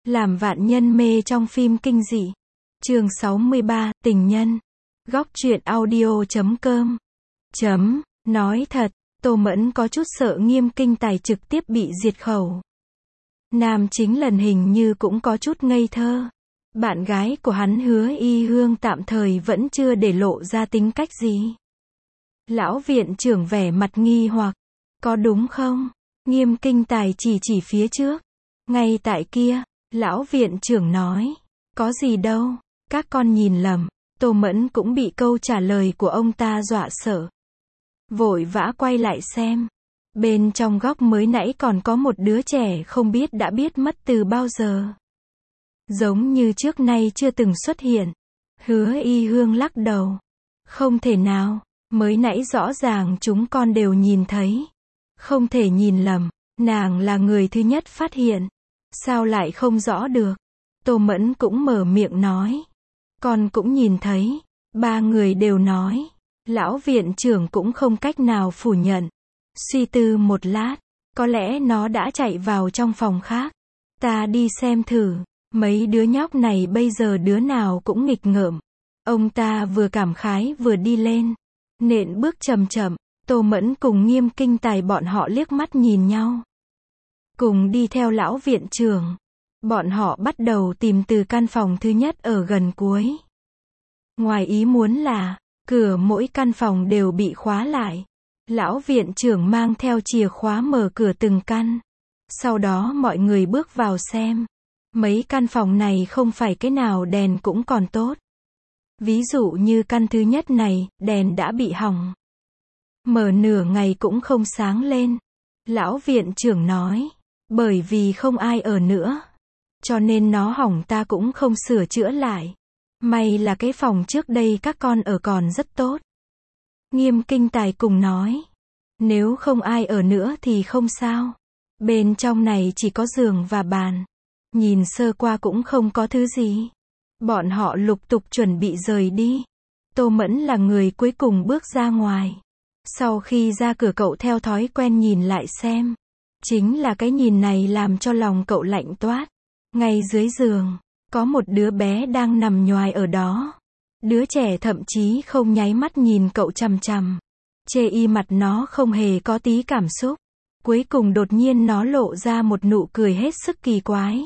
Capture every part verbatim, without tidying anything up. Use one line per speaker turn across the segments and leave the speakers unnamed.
Làm vạn nhân mê trong phim kinh dị. Chương sáu mươi ba, tình nhân. Góc truyện audio chấm com. Chấm, nói thật, Tô Mẫn có chút sợ Nghiêm Kinh Tài trực tiếp bị diệt khẩu. Nam chính lần hình như cũng có chút ngây thơ. Bạn gái của hắn Hứa Y Hương tạm thời vẫn chưa để lộ ra tính cách gì. Lão viện trưởng vẻ mặt nghi hoặc. Có đúng không? Nghiêm Kinh Tài chỉ chỉ phía trước. Ngay tại kia, lão viện trưởng nói. Có gì đâu, các con nhìn lầm. Tô Mẫn cũng bị câu trả lời của ông ta dọa sợ. Vội vã quay lại xem. Bên trong góc mới nãy còn có một đứa trẻ không biết đã biết mất từ bao giờ. Giống như trước nay chưa từng xuất hiện. Hứa Y Hương lắc đầu. Không thể nào, mới nãy rõ ràng chúng con đều nhìn thấy. Không thể nhìn lầm, nàng là người thứ nhất phát hiện. Sao lại không rõ được? Tô Mẫn cũng mở miệng nói. Con cũng nhìn thấy. Ba người đều nói. Lão viện trưởng cũng không cách nào phủ nhận. Suy tư một lát, có lẽ nó đã chạy vào trong phòng khác. Ta đi xem thử. Mấy đứa nhóc này bây giờ đứa nào cũng nghịch ngợm. Ông ta vừa cảm khái vừa đi lên. Nện bước chậm chậm. Tô Mẫn cùng Nghiêm Kinh Tài bọn họ liếc mắt nhìn nhau. Cùng đi theo lão viện trưởng. Bọn họ bắt đầu tìm từ căn phòng thứ nhất ở gần cuối. Ngoài ý muốn là, cửa mỗi căn phòng đều bị khóa lại. Lão viện trưởng mang theo chìa khóa mở cửa từng căn. Sau đó mọi người bước vào xem. Mấy căn phòng này không phải cái nào đèn cũng còn tốt. Ví dụ như căn thứ nhất này, đèn đã bị hỏng. Mở nửa ngày cũng không sáng lên. Lão viện trưởng nói, bởi vì không ai ở nữa. Cho nên nó hỏng ta cũng không sửa chữa lại. May là cái phòng trước đây các con ở còn rất tốt. Nghiêm Kinh Tài cùng nói, nếu không ai ở nữa thì không sao. Bên trong này chỉ có giường và bàn. Nhìn sơ qua cũng không có thứ gì. Bọn họ lục tục chuẩn bị rời đi. Tô Mẫn là người cuối cùng bước ra ngoài. Sau khi ra cửa cậu theo thói quen nhìn lại xem. Chính là cái nhìn này làm cho lòng cậu lạnh toát. Ngay dưới giường, có một đứa bé đang nằm nhoài ở đó. Đứa trẻ thậm chí không nháy mắt nhìn cậu chằm chằm. Chê y mặt nó không hề có tí cảm xúc. Cuối cùng đột nhiên nó lộ ra một nụ cười hết sức kỳ quái.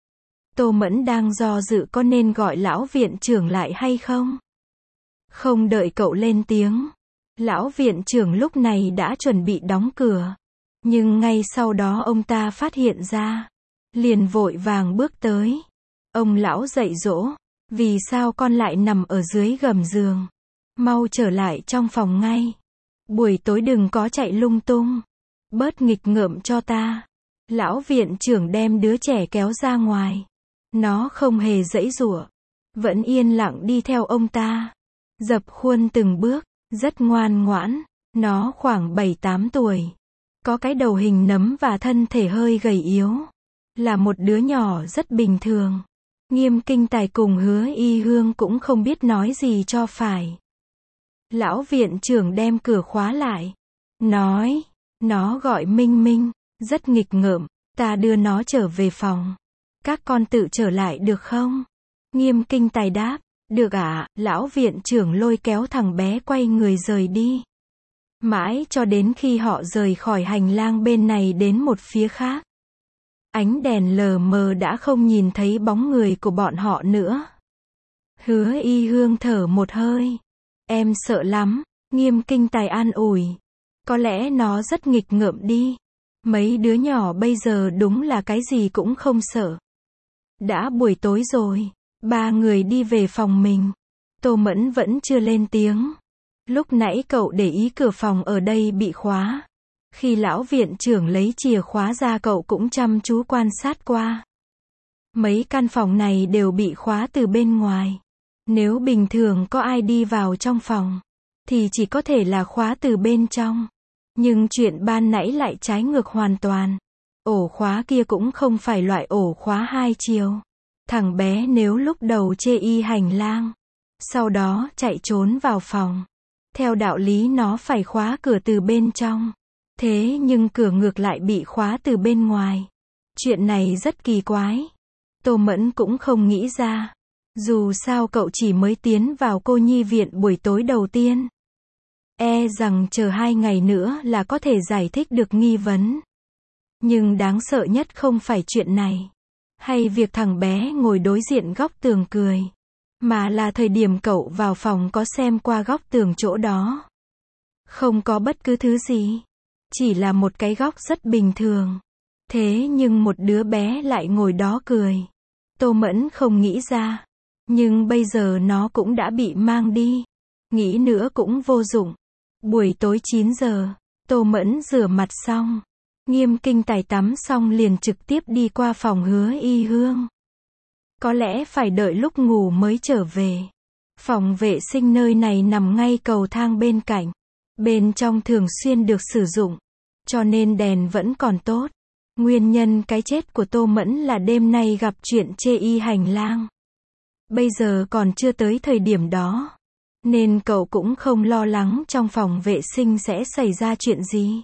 Tô Mẫn đang do dự có nên gọi lão viện trưởng lại hay không? Không đợi cậu lên tiếng. Lão viện trưởng lúc này đã chuẩn bị đóng cửa. Nhưng ngay sau đó ông ta phát hiện ra. Liền vội vàng bước tới. Ông lão dạy dỗ. Vì sao con lại nằm ở dưới gầm giường? Mau trở lại trong phòng ngay. Buổi tối đừng có chạy lung tung. Bớt nghịch ngợm cho ta. Lão viện trưởng đem đứa trẻ kéo ra ngoài. Nó không hề giãy giụa. Vẫn yên lặng đi theo ông ta. Dập khuôn từng bước. Rất ngoan ngoãn. Nó khoảng bảy tám tuổi. Có cái đầu hình nấm và thân thể hơi gầy yếu. Là một đứa nhỏ rất bình thường. Nghiêm Kinh Tài cùng Hứa Y Hương cũng không biết nói gì cho phải. Lão viện trưởng đem cửa khóa lại. Nói, nó gọi Minh Minh, rất nghịch ngợm, ta đưa nó trở về phòng. Các con tự trở lại được không? Nghiêm Kinh Tài đáp, được ạ. À, lão viện trưởng lôi kéo thằng bé quay người rời đi. Mãi cho đến khi họ rời khỏi hành lang bên này đến một phía khác. Ánh đèn lờ mờ đã không nhìn thấy bóng người của bọn họ nữa. Hứa Y Hương thở một hơi. Em sợ lắm. Nghiêm Kinh Tài an ủi. Có lẽ nó rất nghịch ngợm đi. Mấy đứa nhỏ bây giờ đúng là cái gì cũng không sợ. Đã buổi tối rồi. Ba người đi về phòng mình. Tô Mẫn vẫn chưa lên tiếng. Lúc nãy cậu để ý cửa phòng ở đây bị khóa. Khi lão viện trưởng lấy chìa khóa ra cậu cũng chăm chú quan sát qua. Mấy căn phòng này đều bị khóa từ bên ngoài. Nếu bình thường có ai đi vào trong phòng, thì chỉ có thể là khóa từ bên trong. Nhưng chuyện ban nãy lại trái ngược hoàn toàn. Ổ khóa kia cũng không phải loại ổ khóa hai chiều. Thằng bé nếu lúc đầu chê y hành lang, sau đó chạy trốn vào phòng. Theo đạo lý nó phải khóa cửa từ bên trong. Thế nhưng cửa ngược lại bị khóa từ bên ngoài. Chuyện này rất kỳ quái. Tô Mẫn cũng không nghĩ ra. Dù sao cậu chỉ mới tiến vào cô nhi viện buổi tối đầu tiên. E rằng chờ hai ngày nữa là có thể giải thích được nghi vấn. Nhưng đáng sợ nhất không phải chuyện này. Hay việc thằng bé ngồi đối diện góc tường cười. Mà là thời điểm cậu vào phòng có xem qua góc tường chỗ đó. Không có bất cứ thứ gì. Chỉ là một cái góc rất bình thường. Thế nhưng một đứa bé lại ngồi đó cười. Tô Mẫn không nghĩ ra. Nhưng bây giờ nó cũng đã bị mang đi. Nghĩ nữa cũng vô dụng. Buổi tối chín giờ, Tô Mẫn rửa mặt xong. Nghiêm Kinh Tài tắm xong liền trực tiếp đi qua phòng Hứa Y Hương. Có lẽ phải đợi lúc ngủ mới trở về. Phòng vệ sinh nơi này nằm ngay cầu thang bên cạnh. Bên trong thường xuyên được sử dụng. Cho nên đèn vẫn còn tốt. Nguyên nhân cái chết của Tô Mẫn là đêm nay gặp chuyện chê y hành lang. Bây giờ còn chưa tới thời điểm đó. Nên cậu cũng không lo lắng trong phòng vệ sinh sẽ xảy ra chuyện gì.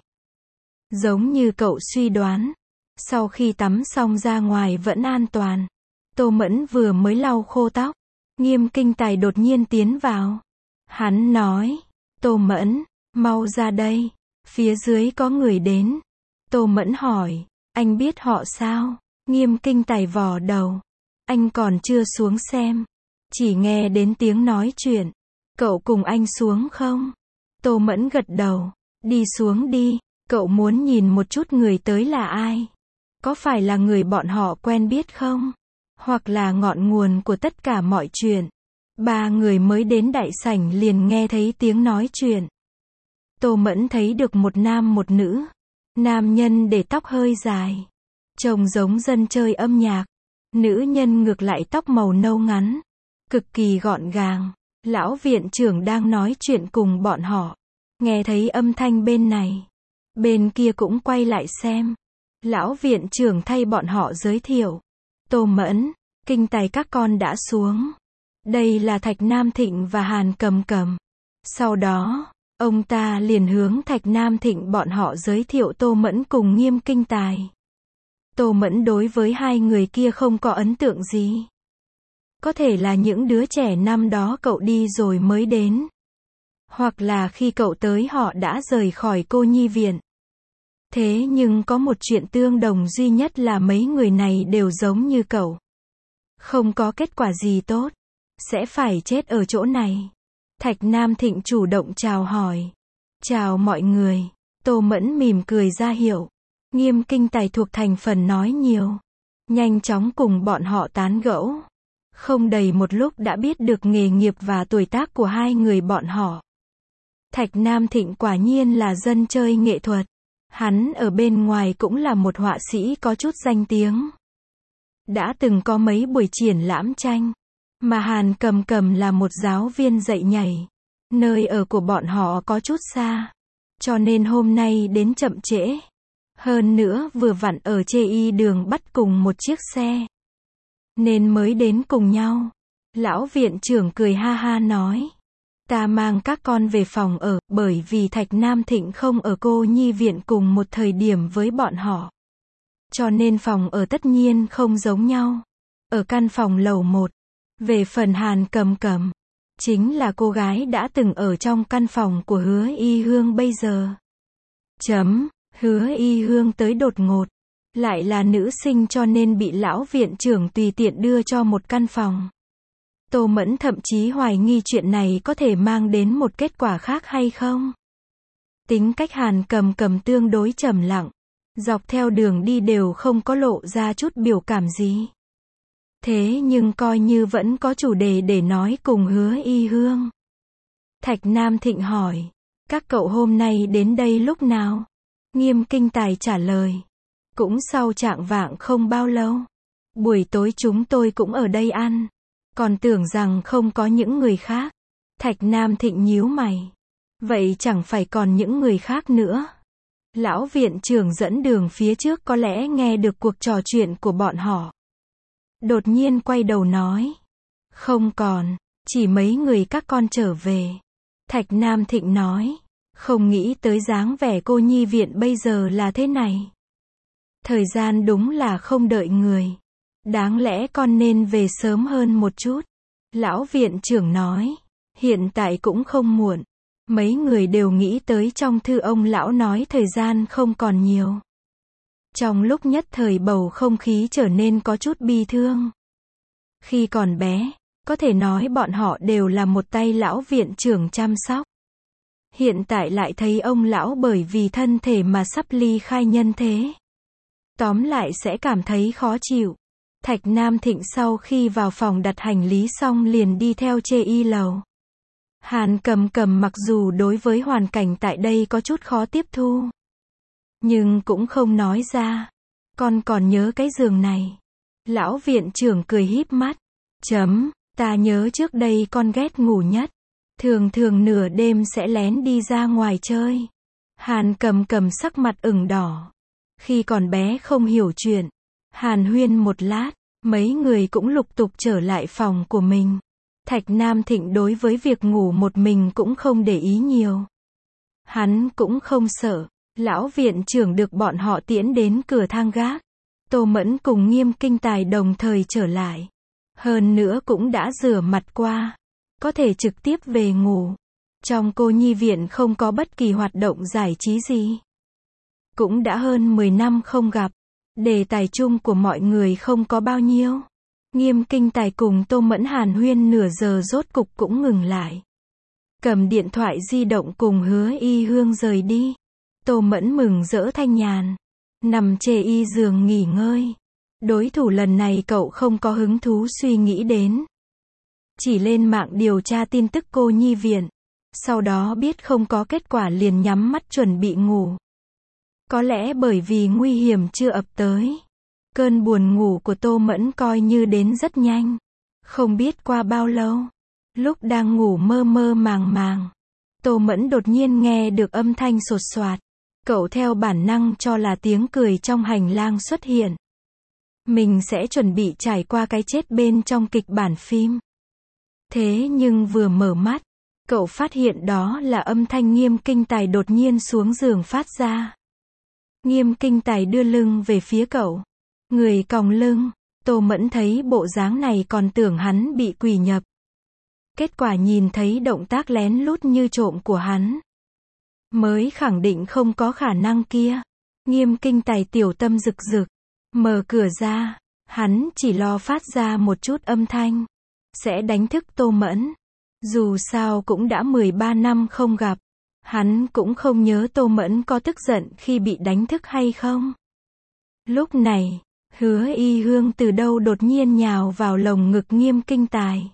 Giống như cậu suy đoán. Sau khi tắm xong ra ngoài vẫn an toàn. Tô Mẫn vừa mới lau khô tóc. Nghiêm Kinh Tài đột nhiên tiến vào. Hắn nói. Tô Mẫn, mau ra đây. Phía dưới có người đến. Tô Mẫn hỏi. Anh biết họ sao? Nghiêm Kinh Tài vò đầu. Anh còn chưa xuống xem. Chỉ nghe đến tiếng nói chuyện. Cậu cùng anh xuống không? Tô Mẫn gật đầu. Đi xuống đi. Cậu muốn nhìn một chút người tới là ai? Có phải là người bọn họ quen biết không? Hoặc là ngọn nguồn của tất cả mọi chuyện? Ba người mới đến đại sảnh liền nghe thấy tiếng nói chuyện. Tô Mẫn thấy được một nam một nữ. Nam nhân để tóc hơi dài. Trông giống dân chơi âm nhạc. Nữ nhân ngược lại tóc màu nâu ngắn. Cực kỳ gọn gàng. Lão viện trưởng đang nói chuyện cùng bọn họ. Nghe thấy âm thanh bên này. Bên kia cũng quay lại xem. Lão viện trưởng thay bọn họ giới thiệu. Tô Mẫn, Kinh Tài các con đã xuống. Đây là Thạch Nam Thịnh và Hàn Cầm Cầm. Sau đó, ông ta liền hướng Thạch Nam Thịnh bọn họ giới thiệu Tô Mẫn cùng Nghiêm Kinh Tài. Tô Mẫn đối với hai người kia không có ấn tượng gì. Có thể là những đứa trẻ năm đó cậu đi rồi mới đến. Hoặc là khi cậu tới họ đã rời khỏi cô nhi viện. Thế nhưng có một chuyện tương đồng duy nhất là mấy người này đều giống như cậu. Không có kết quả gì tốt. Sẽ phải chết ở chỗ này. Thạch Nam Thịnh chủ động chào hỏi. Chào mọi người. Tô Mẫn mỉm cười ra hiệu. Nghiêm Kinh Tài thuộc thành phần nói nhiều. Nhanh chóng cùng bọn họ tán gẫu. Không đầy một lúc đã biết được nghề nghiệp và tuổi tác của hai người bọn họ. Thạch Nam Thịnh quả nhiên là dân chơi nghệ thuật. Hắn ở bên ngoài cũng là một họa sĩ có chút danh tiếng. Đã từng có mấy buổi triển lãm tranh. Mà Hàn Cầm Cầm là một giáo viên dạy nhảy. Nơi ở của bọn họ có chút xa. Cho nên hôm nay đến chậm trễ. Hơn nữa vừa vặn ở chê y đường bắt cùng một chiếc xe. Nên mới đến cùng nhau. Lão viện trưởng cười ha ha nói. Ta mang các con về phòng ở, bởi vì Thạch Nam Thịnh không ở cô nhi viện cùng một thời điểm với bọn họ. Cho nên phòng ở tất nhiên không giống nhau. Ở căn phòng lầu một. Về phần Hàn Cầm Cầm. Chính là cô gái đã từng ở trong căn phòng của Hứa Y Hương bây giờ. Chấm, Hứa Y Hương tới đột ngột. Lại là nữ sinh cho nên bị lão viện trưởng tùy tiện đưa cho một căn phòng. Tô Mẫn thậm chí hoài nghi chuyện này có thể mang đến một kết quả khác hay không. Tính cách Hàn Cầm Cầm tương đối trầm lặng. Dọc theo đường đi đều không có lộ ra chút biểu cảm gì. Thế nhưng coi như vẫn có chủ đề để nói cùng Hứa Y Hương. Thạch Nam Thịnh hỏi. Các cậu hôm nay đến đây lúc nào? Nghiêm Kinh Tài trả lời. Cũng sau trạng vạng không bao lâu. Buổi tối chúng tôi cũng ở đây ăn. Còn tưởng rằng không có những người khác. Thạch Nam Thịnh nhíu mày. Vậy chẳng phải còn những người khác nữa. Lão viện trưởng dẫn đường phía trước có lẽ nghe được cuộc trò chuyện của bọn họ. Đột nhiên quay đầu nói. Không còn, chỉ mấy người các con trở về. Thạch Nam Thịnh nói. Không nghĩ tới dáng vẻ cô nhi viện bây giờ là thế này. Thời gian đúng là không đợi người. Đáng lẽ con nên về sớm hơn một chút. Lão viện trưởng nói. Hiện tại cũng không muộn. Mấy người đều nghĩ tới trong thư ông lão nói thời gian không còn nhiều. Trong lúc nhất thời bầu không khí trở nên có chút bi thương. Khi còn bé, có thể nói bọn họ đều là một tay lão viện trưởng chăm sóc. Hiện tại lại thấy ông lão bởi vì thân thể mà sắp ly khai nhân thế. Tóm lại sẽ cảm thấy khó chịu. Thạch Nam Thịnh sau khi vào phòng đặt hành lý xong liền đi theo Chê Y lầu. Hàn Cầm Cầm mặc dù đối với hoàn cảnh tại đây có chút khó tiếp thu, nhưng cũng không nói ra. Con còn nhớ cái giường này. Lão viện trưởng cười híp mắt. Chấm, ta nhớ trước đây con ghét ngủ nhất. Thường thường nửa đêm sẽ lén đi ra ngoài chơi. Hàn Cầm Cầm sắc mặt ửng đỏ. Khi còn bé không hiểu chuyện. Hàn huyên một lát, mấy người cũng lục tục trở lại phòng của mình. Thạch Nam Thịnh đối với việc ngủ một mình cũng không để ý nhiều. Hắn cũng không sợ. Lão viện trưởng được bọn họ tiễn đến cửa thang gác. Tô Mẫn cùng Nghiêm Kinh Tài đồng thời trở lại. Hơn nữa cũng đã rửa mặt qua. Có thể trực tiếp về ngủ. Trong cô nhi viện không có bất kỳ hoạt động giải trí gì. Cũng đã hơn mười năm không gặp. Đề tài chung của mọi người không có bao nhiêu. Nghiêm Kinh Tài cùng Tô Mẫn hàn huyên nửa giờ rốt cục cũng ngừng lại. Cầm điện thoại di động cùng Hứa Y Hương rời đi. Tô Mẫn mừng rỡ thanh nhàn. Nằm chê y giường nghỉ ngơi. Đối thủ lần này cậu không có hứng thú suy nghĩ đến. Chỉ lên mạng điều tra tin tức cô nhi viện. Sau đó biết không có kết quả liền nhắm mắt chuẩn bị ngủ. Có lẽ bởi vì nguy hiểm chưa ập tới. Cơn buồn ngủ của Tô Mẫn coi như đến rất nhanh. Không biết qua bao lâu. Lúc đang ngủ mơ mơ màng màng. Tô Mẫn đột nhiên nghe được âm thanh sột soạt. Cậu theo bản năng cho là tiếng cười trong hành lang xuất hiện. Mình sẽ chuẩn bị trải qua cái chết bên trong kịch bản phim. Thế nhưng vừa mở mắt, cậu phát hiện đó là âm thanh Nghiêm Kinh Tài đột nhiên xuống giường phát ra. Nghiêm Kinh Tài đưa lưng về phía cậu. Người còng lưng. Tô Mẫn thấy bộ dáng này còn tưởng hắn bị quỷ nhập. Kết quả nhìn thấy động tác lén lút như trộm của hắn. Mới khẳng định không có khả năng kia. Nghiêm Kinh Tài tiểu tâm rực rực. Mở cửa ra. Hắn chỉ lo phát ra một chút âm thanh. Sẽ đánh thức Tô Mẫn. Dù sao cũng đã mười ba năm không gặp. Hắn cũng không nhớ Tô Mẫn có tức giận khi bị đánh thức hay không. Lúc này, Hứa Y Hương từ đâu đột nhiên nhào vào lồng ngực Nghiêm Kinh Tài.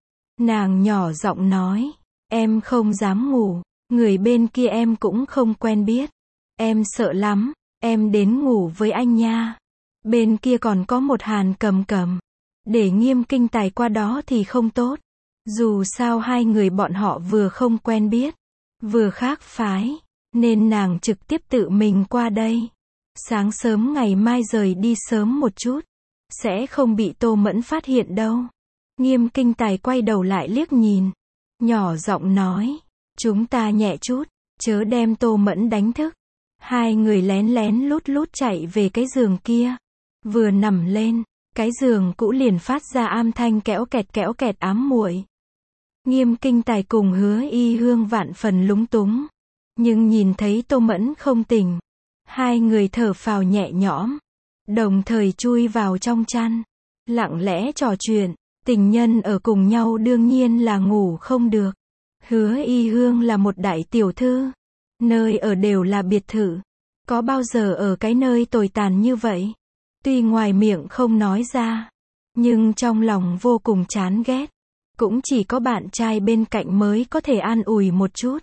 Nàng nhỏ giọng nói. Em không dám ngủ. Người bên kia em cũng không quen biết. Em sợ lắm. Em đến ngủ với anh nha. Bên kia còn có một Hàn Cầm Cầm. Để Nghiêm Kinh Tài qua đó thì không tốt. Dù sao hai người bọn họ vừa không quen biết, vừa khác phái, nên nàng trực tiếp tự mình qua đây. Sáng sớm ngày mai rời đi sớm một chút. Sẽ không bị Tô Mẫn phát hiện đâu. Nghiêm Kinh Tài quay đầu lại liếc nhìn. Nhỏ giọng nói. Chúng ta nhẹ chút. Chớ đem Tô Mẫn đánh thức. Hai người lén lén lút lút chạy về cái giường kia. Vừa nằm lên, cái giường cũ liền phát ra âm thanh kéo kẹt kéo kẹt ám muội. Nghiêm Kinh Tài cùng Hứa Y Hương vạn phần lúng túng. Nhưng nhìn thấy Tô Mẫn không tỉnh. Hai người thở phào nhẹ nhõm. Đồng thời chui vào trong chăn. Lặng lẽ trò chuyện. Tình nhân ở cùng nhau đương nhiên là ngủ không được. Hứa Y Hương là một đại tiểu thư. Nơi ở đều là biệt thự. Có bao giờ ở cái nơi tồi tàn như vậy. Tuy ngoài miệng không nói ra. Nhưng trong lòng vô cùng chán ghét. Cũng chỉ có bạn trai bên cạnh mới có thể an ủi một chút.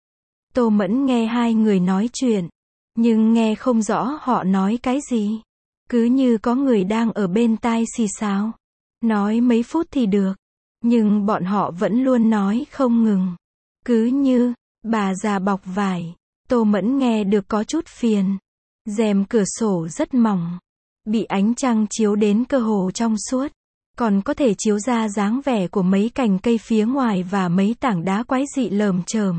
Tô Mẫn nghe hai người nói chuyện. Nhưng nghe không rõ họ nói cái gì. Cứ như có người đang ở bên tai xì xào. Nói mấy phút thì được. Nhưng bọn họ vẫn luôn nói không ngừng. Cứ như, bà già bọc vải. Tô Mẫn nghe được có chút phiền. Rèm cửa sổ rất mỏng. Bị ánh trăng chiếu đến cơ hồ trong suốt. Còn có thể chiếu ra dáng vẻ của mấy cành cây phía ngoài và mấy tảng đá quái dị lởm chởm.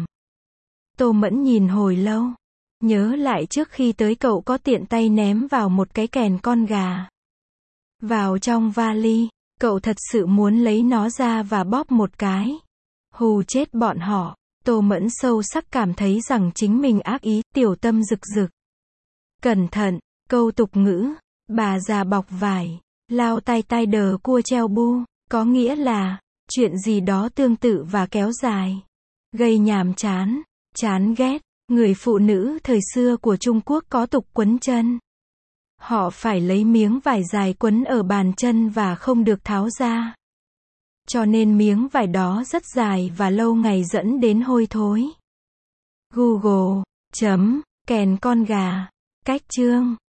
Tô Mẫn nhìn hồi lâu. Nhớ lại trước khi tới cậu có tiện tay ném vào một cái kèn con gà. vào trong vali, cậu thật sự muốn lấy nó ra và bóp một cái. Hù chết bọn họ. Tô Mẫn sâu sắc cảm thấy rằng chính mình ác ý, tiểu tâm rực rực. Cẩn thận, câu tục ngữ, bà già bọc vải, lao tay tay đờ cua treo bu, có nghĩa là, chuyện gì đó tương tự và kéo dài. Gây nhàm chán, chán ghét. Người phụ nữ thời xưa của Trung Quốc có tục quấn chân. Họ phải lấy miếng vải dài quấn ở bàn chân và không được tháo ra. Cho nên miếng vải đó rất dài và lâu ngày dẫn đến hôi thối. Google chấm kèn con gà. Cách chương